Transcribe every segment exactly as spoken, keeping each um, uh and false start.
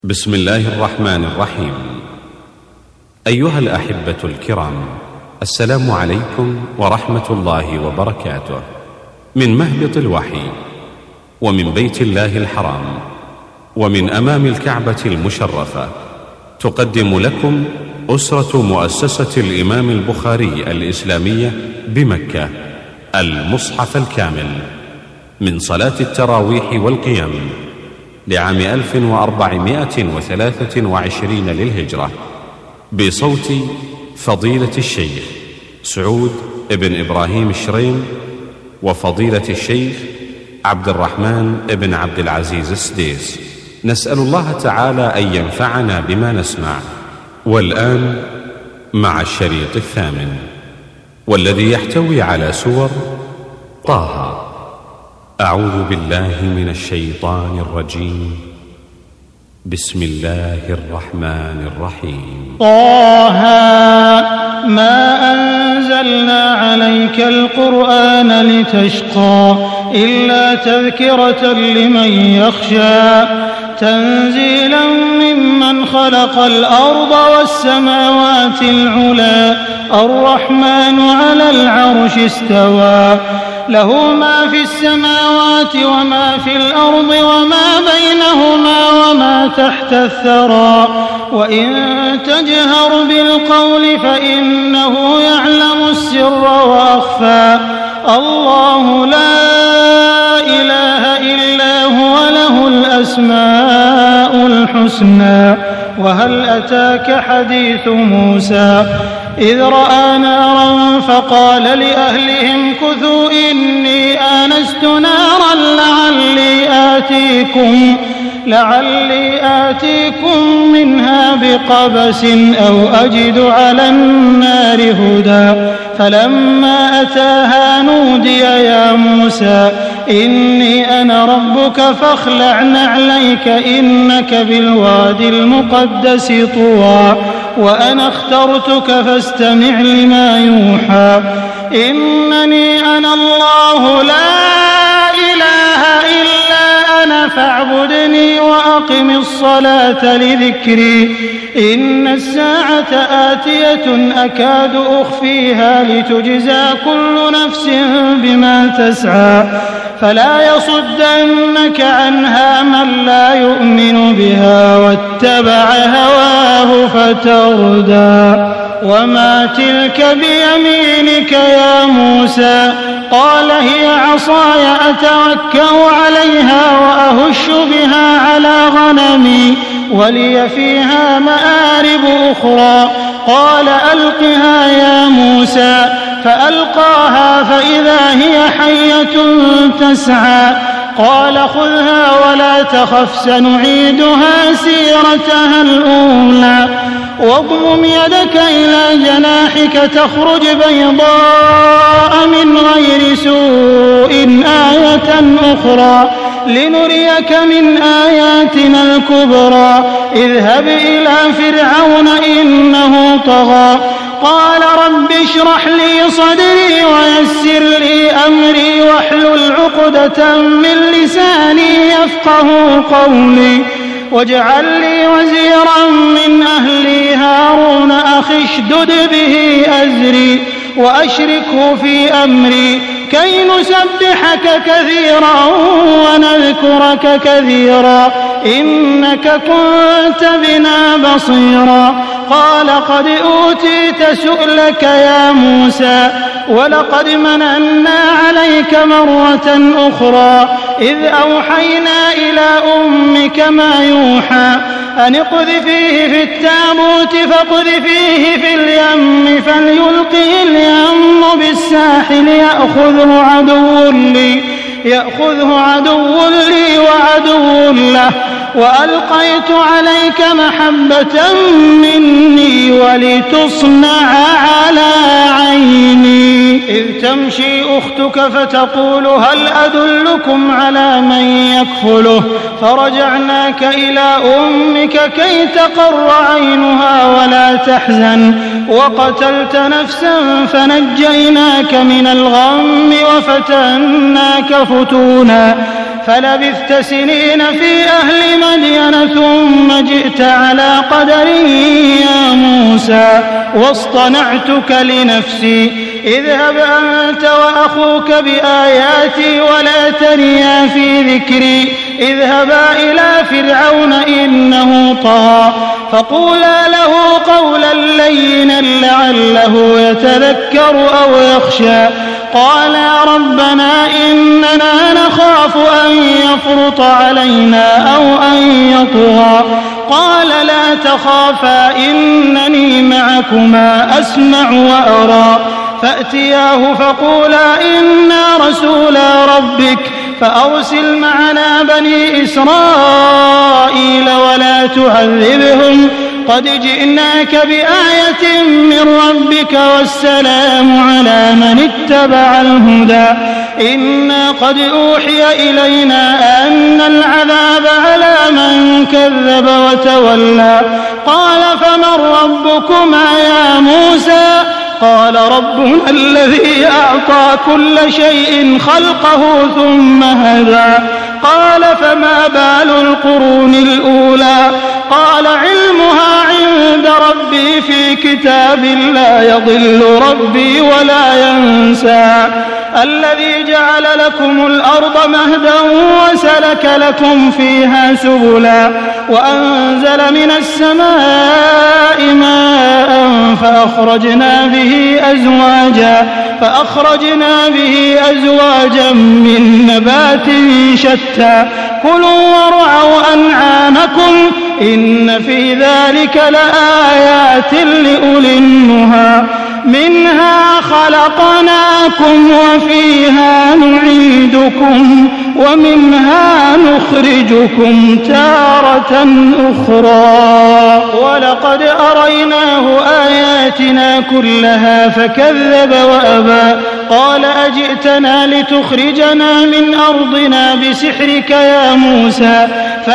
بسم الله الرحمن الرحيم. أيها الأحبة الكرام، السلام عليكم ورحمة الله وبركاته. من مهبط الوحي ومن بيت الله الحرام ومن أمام الكعبة المشرفة، تقدم لكم أسرة مؤسسة الإمام البخاري الإسلامية بمكة المصحف الكامل من صلاة التراويح والقيام لعام ألف وأربعمائة وثلاثة وعشرين للهجرة، بصوت فضيلة الشيخ سعود بن إبراهيم الشريم وفضيلة الشيخ عبد الرحمن بن عبد العزيز السديس. نسأل الله تعالى أن ينفعنا بما نسمع. والآن مع الشريط الثامن، والذي يحتوي على سور طه. أعوذ بالله من الشيطان الرجيم. بسم الله الرحمن الرحيم. طه ما أنزلنا عليك القرآن لتشقى إلا تذكرة لمن يخشى تنزيلا ممن خلق الأرض والسماوات العلى الرحمن على العرش استوى له ما في السماوات وما في الأرض وما بينهما وما تحت الثرى وإن تجهر بالقول فإنه يعلم السر وأخفى الله لا إله إلا هو له الأسماء الحسنى. وهل أتاك حديث موسى إذ رأى نارا فقال لأهلهم كثوا إني آنست نارا لعلي آتيكم لعلي آتيكم منها بقبس أو أجد على النار هدى. فلما أتاها نودي يا موسى إني أنا ربك فاخلع نعليك إنك بالوادي المقدس طوى وأنا اخترتك فاستمع لما يوحى إنني أنا الله لا إله إلا أنا فاعبدني وأقم الصلاة لذكري إن الساعة آتية أكاد أخفيها لتجزى كل نفس بما تسعى فلا يصدنك عنها من لا يؤمن بها واتبع هواه فتردى. وما تلك بيمينك يا موسى قال هي عصاي أتوكأ عليها وأهش بها على غنمي ولي فيها مآرب أخرى قال ألقها يا موسى فألقاها فإذا هي حية تسعى قال خذها ولا تخف سنعيدها سيرتها الأولى واضمم يدك إلى جناحك تخرج بيضاء من غير سوء آية أخرى لنريك من آياتنا الكبرى اذهب إلى فرعون إنه طغى قال رب اشرح لي صدري ويسر لي أمري واحلل عقدة من لساني يفقه قولي واجعل لي وزيرا من أهلي هارون أخي اشدد به أزري وأشركه في أمري كي نسبحك كثيرا ونذكرك كثيرا إنك كنت بنا بصيرا قال قد أوتيت سؤلك يا موسى ولقد مننا عليك مرة أخرى إذ أوحينا إلى أمك ما يوحى أن اقذفيه في التابوت فاقذفيه في اليم فليلقه اليم بالساحل يأخذه عدو لي يأخذه عدو لي وعدو له وألقيت عليك محبة مني ولتصنع على عيني إذ تمشي أختك فتقول هل أدلكم على من يكفله فرجعناك إلى أمك كي تقر عينها ولا تحزن وقتلت نفسا فنجيناك من الغم وفتناك فتونا فلبثت سنين في أهل مدين ثم جئت على قدر يا موسى واصطنعتك لنفسي اذهب أنت وأخوك بآياتي ولا تنيا في ذكري اذهبا إلى فرعون إنه طغى فقولا له قولا لينا لعله يتذكر أو يخشى قالا ربنا إننا نخاف أن يفرط علينا أو أن يطغى قال لا تخافا إنني معكما أسمع وأرى فأتياه فقولا إنا رسولا ربك فأرسل معنا بني إسرائيل ولا تعذبهم قد جئناك بآية من ربك والسلام على من اتبع الهدى إنا قد أوحي إلينا أن العذاب على من كذب وتولى قال فمن ربكما يا موسى قال ربنا الذي أعطى كل شيء خلقه ثم هدى قال فما بال القرون الأولى قال علمها عند ربي في كتاب لا يضل ربي ولا ينسى الذي جعل لكم الأرض مهدا وسلك لكم فيها سبلا وأنزل من السماء ماء فأخرجنا به أزواجا فأخرجنا به أزواجا من نبات شتى كلوا وارعوا أنعامكم إن في ذلك لآيات لأولي النهى منها خلقناكم وفيها نعيدكم ومنها نخرجكم تارة أخرى ولقد أريناه آياتنا كلها فكذب وأبى قال أجئتنا لتخرجنا من أرضنا بسحرك يا موسى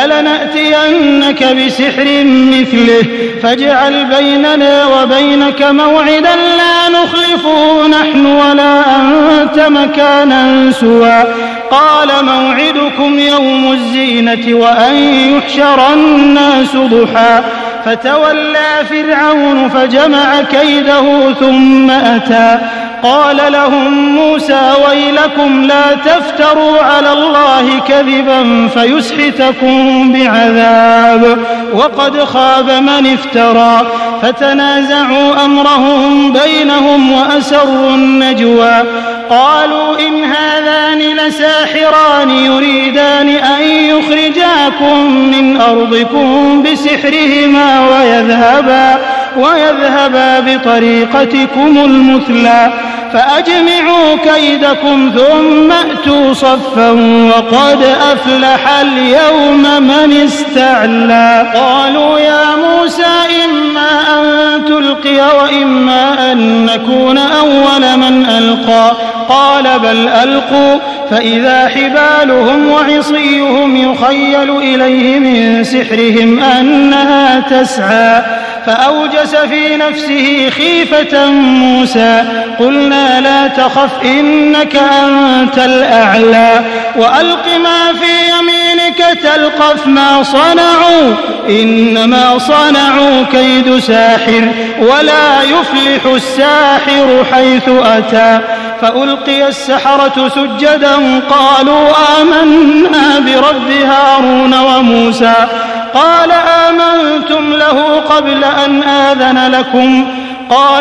فلنأتينك بسحر مثله فاجعل بيننا وبينك موعدا لا نخلفه نحن ولا أنت مكانا سوى قال موعدكم يوم الزينة وأن يحشر الناس ضحى فتولى فرعون فجمع كيده ثم أتى قال لهم موسى ويلكم لا تفتروا على الله كذبا فيسحتكم بعذاب وقد خاب من افترى فتنازعوا أمرهم بينهم وأسروا النجوى قالوا إن هذان لساحران يريدان أن يخرجاكم من أرضكم بسحرهما ويذهبا ويذهبا بطريقتكم المثلى فأجمعوا كيدكم ثم أتوا صفا وقد أفلح اليوم من استعلى قالوا يا موسى إما أن تلقي وإما أن نكون أول من ألقى قال بل ألقوا فإذا حبالهم وعصيهم يخيل إليه من سحرهم أنها تسعى فأوجس في نفسه خيفة موسى قلنا لا تخف إنك أنت الأعلى وألق ما في يمينك تلقف ما صنعوا إنما صنعوا كيد ساحر ولا يفلح الساحر حيث أتى فألقي السحرة سجدا قالوا آمنا برب هارون وموسى قال آمنتم له قبل أن آذن لكم قال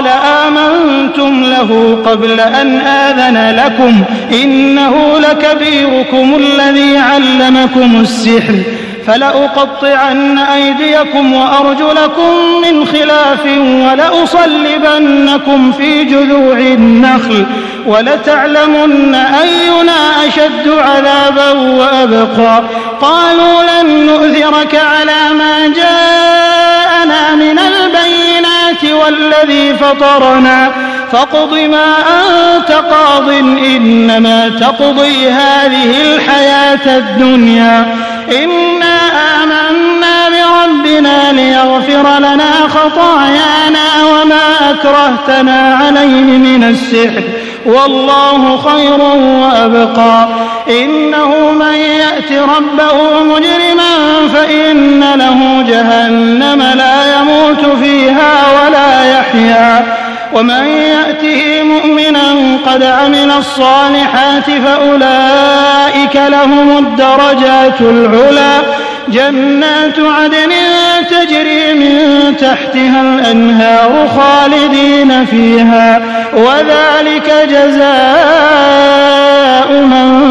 آمنتم له قبل أن آذن لكم إنه لكبيركم الذي علمكم السحر فلأقطعن أيديكم وأرجلكم من خلاف ولأصلبنكم في جذوع النخل ولتعلمن أينا أشد عذابا وأبقى قالوا لن نؤثرك على ما جاءنا من البينات والذي فطرنا فاقض ما أنت قاض إنما تقضي هذه الحياة الدنيا إنا آمنا بربنا ليغفر لنا خطايانا وما أكرهتنا عليه من السحر والله خير وأبقى. إنه من يأت ربه مجرما فإن له جهنم لا يموت فيها ولا يحيا ومن يأته مؤمنا قد عمل الصالحات فأولئك لهم الدرجات العلى جنات عدن تجري من تحتها الأنهار خالدين فيها وذلك جزاء من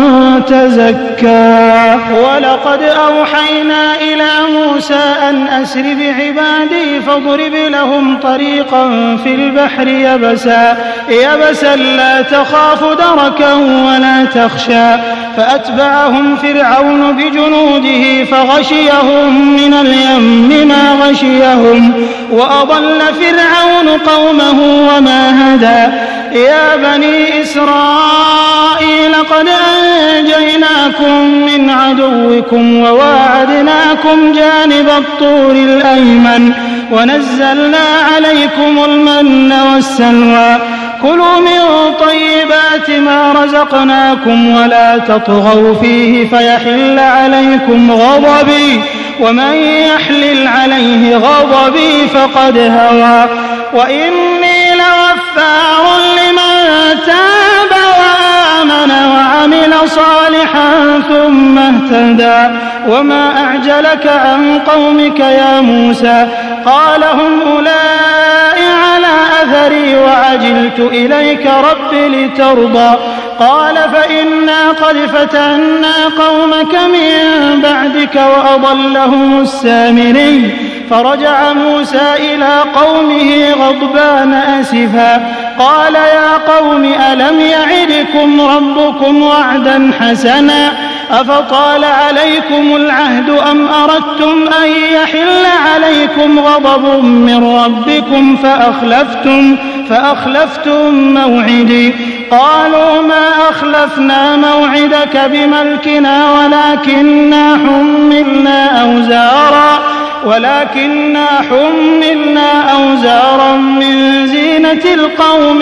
تزكى. ولقد أوحينا إلى موسى أن أسر بعبادي فاضرب لهم طريقا في البحر يبسا يبسا لا تخاف دركا ولا تخشى فأتبعهم فرعون بجنوده فغشيهم من اليم ما غشيهم وأضل فرعون قومه وما هدى. يا بني إسرائيل قد أنجيناكم من عدوكم وواعدناكم جانب الطور الأيمن ونزلنا عليكم المن والسلوى كلوا من طيبات ما رزقناكم ولا تطغوا فيه فيحل عليكم غضبي ومن يحلل عليه غضبي فقد هوى. وإني لغفار لمن تاب وآمن وعمل صالحا ثم اهتدى. وما أعجلك عن قومك يا موسى قال هم أولئك على أثري وعجلت إليك رب لترضى. قال فإنا قد فتنا قومك من بعدك وأضلهم السامري. فرجع موسى إلى قومه غضبان أسفا قال يا قوم ألم يعدكم ربكم وعدا حسنا أفطال عليكم العهد أم أردتم أن يحل عليكم غضب من ربكم فأخلفتم فأخلفتم موعدي. قالوا ما أخلفنا موعدك بملكنا ولكننا حملنا أوزارا ولكننا حملنا أوزارا من زينة القوم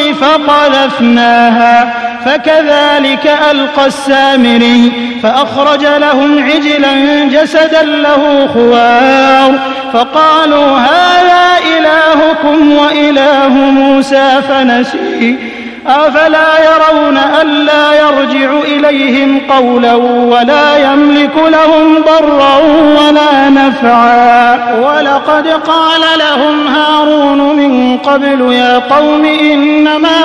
فقذفناها فكذلك ألقى السامري فأخرج لهم عجلا جسدا له خوار فقالوا هذا إلهكم وإله موسى فنسي أفلا يرون ألا يرجع إليهم قولا ولا يملك لهم ضرا ولا نفعا. ولقد قال لهم هارون من قبل يا قوم إنما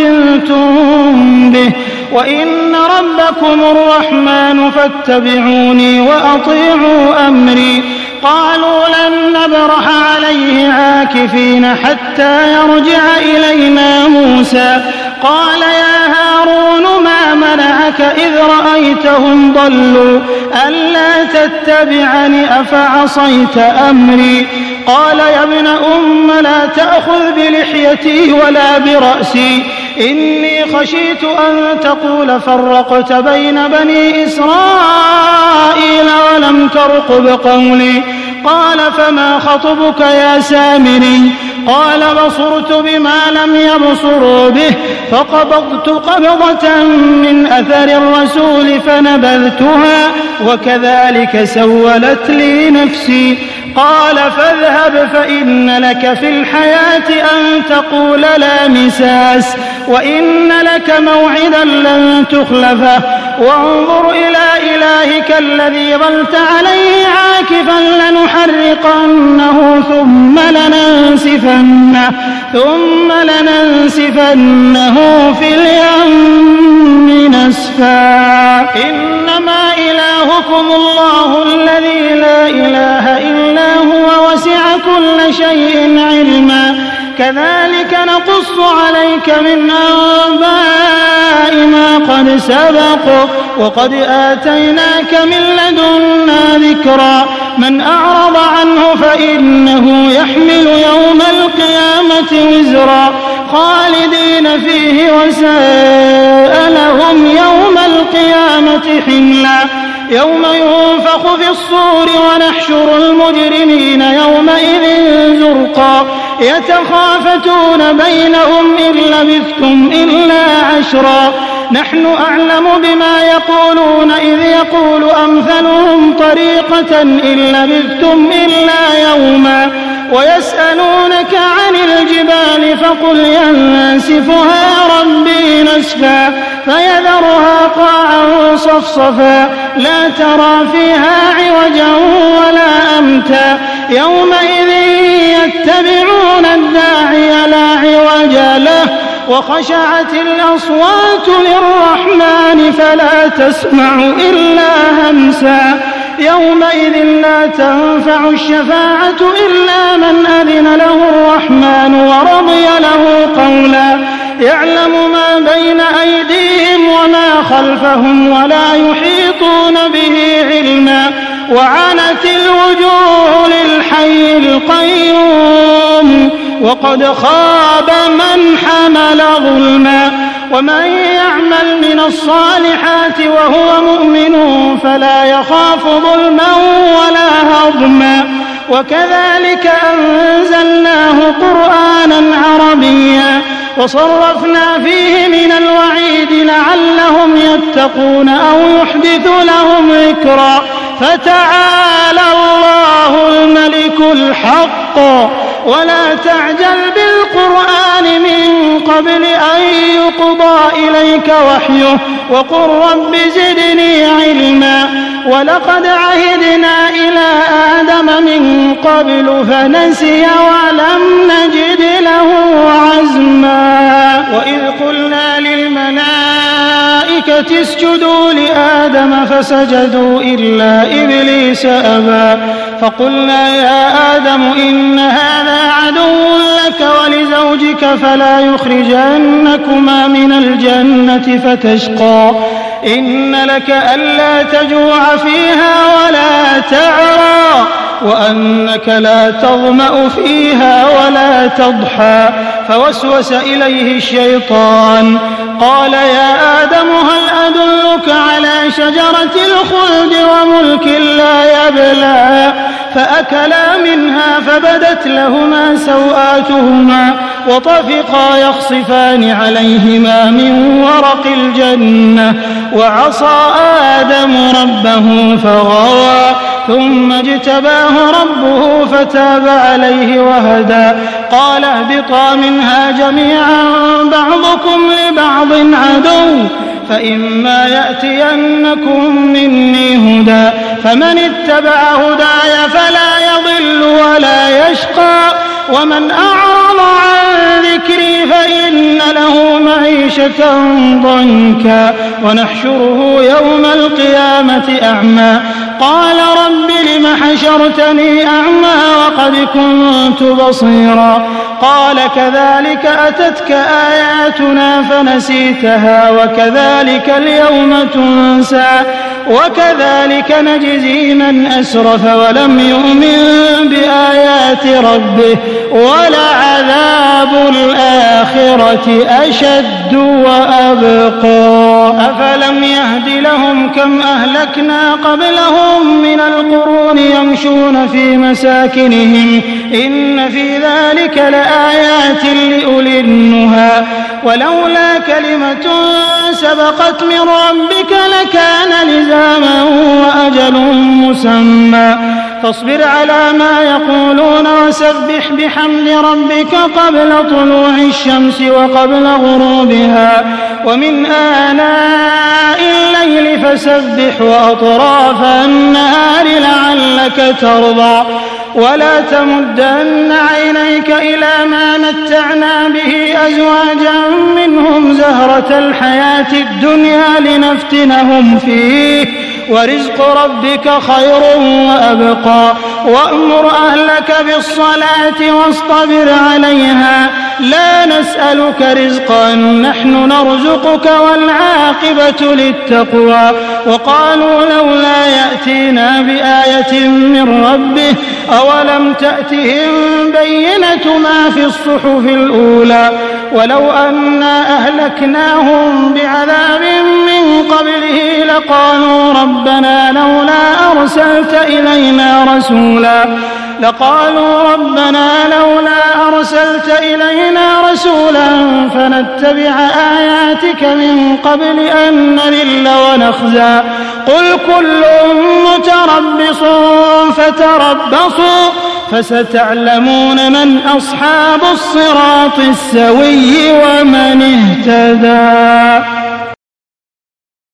فتنتم به وإن ربكم الرحمن فاتبعوني وأطيعوا أمري. قالوا لن نبرح عليه عاكفين حتى يرجع إلينا موسى. قال يا هارون ما منعك إذ رأيتهم ضلوا ألا تتبعني أفعصيت أمري. قال يا ابن أم لا تأخذ بلحيتي ولا برأسي إني خشيت أن تقول فرقت بين بني إسرائيل ولم ترقب قولي. قال فما خطبك يا سامري؟ قال بصرت بما لم يبصروا به فقبضت قبضة من أثر الرسول فنبذتها وكذلك سولت لي نفسي. قال فاذهب فإن لك في الحياة أن تقول لا مساس وإن لك موعدا لن تخلفه وانظر إلى إلهك الذي ظلت عليه عاكفا لنحرقنه ثم لننسفنه ثم لننسفنه في اليم نسفا. إنما إلهكم الله الذي لا إله إلا هو وسع كل شيء علما. كذلك نقص عليك من أنباء ما قد سبق وقد آتيناك من لدنا ذكرا. من أعرض عنه فإنه يحمل يوم القيامة وزرا خالدين فيه وساء لهم يوم القيامة حملا. يوم ينفخ في الصور ونحشر المجرمين يومئذ زرقا يتخافتون بينهم إن لبثتم إلا عشرا نحن أعلم بما يقولون إذ يقول أمثلهم طريقة إن لبثتم إلا يوما ويسألونك عن الجبال فقل ينسفها ربي نسفا فيذرها قاعا صفصفا لا ترى فيها عوجا ولا أمتا يومئذ يتبعون الداعي لا عوج له وخشعت الأصوات للرحمن فلا تسمع إلا همسا يومئذ لا تنفع الشفاعة إلا من أذن له الرحمن ورضي له قولا يعلم ما بين أيديهم وما خلفهم ولا يحيطون به علما وعنت الوجوه للحي القيوم وقد خاب من حمل ظلما ومن يعمل من الصالحات وهو مؤمن فلا يخاف ظلما ولا هضما وكذلك أنزلناه قرآنا عربيا وصرفنا فيه من الوعيد لعلهم يتقون أو يحدث لهم ذكرا فتعالى الله الملك الحق ولا تعجل بالقرآن من قبل أن يقضى إليك وحيه وقل رب زدني علما ولقد عهدنا إلى آدم من قبل فنسي ولم نجد له عزما وإذ قلنا للملائكة اسجدوا لآدم فسجدوا إلا إبليس أبى فقلنا يا آدم إن هذا عدو لك ولزوجك فلا يخرجنكما من الجنة فتشقى إن لك ألا تجوع فيها ولا تعرى وأنك لا تظمأ فيها ولا تضحى فوسوس إليه الشيطان قال يا آدم هل أدلك على شجرة الخلد وملك لا يبلى فأكلا منها فبدت لهما سوآتهما وطفقا يخصفان عليهما من ورق الجنة وعصى آدم ربه فغوى ثم اجتباه ربه فتاب عليه وهدى قال اهبطا منها جميعا بعضكم لبعض عدو فإما يأتينكم مني هدى فمن اتبع هداي فلا يضل ولا يشقى ومن أعرض عن ذكري فإن له معيشة ضنكا ونحشره يوم القيامة أعمى قال رب لم حشرتني أعمى وقد كنت بصيرا قال كذلك أتتك آياتنا فنسيتها وكذلك اليوم تنسى وكذلك نجزي من أسرف ولم يؤمن بآيات ربه ولعذاب الآخرة أشد وأبقى أفلم يهد لهم كم أهلكنا قبلهم من القرون يمشون في مساكنهم إن في ذلك لآيات لأولي النهى ولولا كلمة سبقت من ربك لكان لزاما وأجل مسمى فاصبر على ما يقولون وسبح بحمد ربك قبل طلوع الشمس وقبل غروبها ومن آناء الليل فسبح وأطراف النهار لعلك ترضى ولا تمدن عينيك إلى ما متعنا به أزواجا منهم زهرة الحياة الدنيا لنفتنهم فيه ورزق ربك خير وأبقى وأمر أهلك بالصلاة واصطبر عليها لا نسألك رزقا نحن نرزقك والعاقبة للتقوى وقالوا لولا يأتينا بآية من ربه أولم تأتهم بينة ما في الصحف الأولى ولو أنا أهلكناهم بعذاب من قبله لقالوا ربنا لولا أرسلت إلينا رسولا لقالوا ربنا لولا أرسلت إلينا رسولا فنتبع آياتك من قبل أن نذل ونخزى قل كل متربص فتربصوا فستعلمون من أصحاب الصراط السوي ومن اهتدى.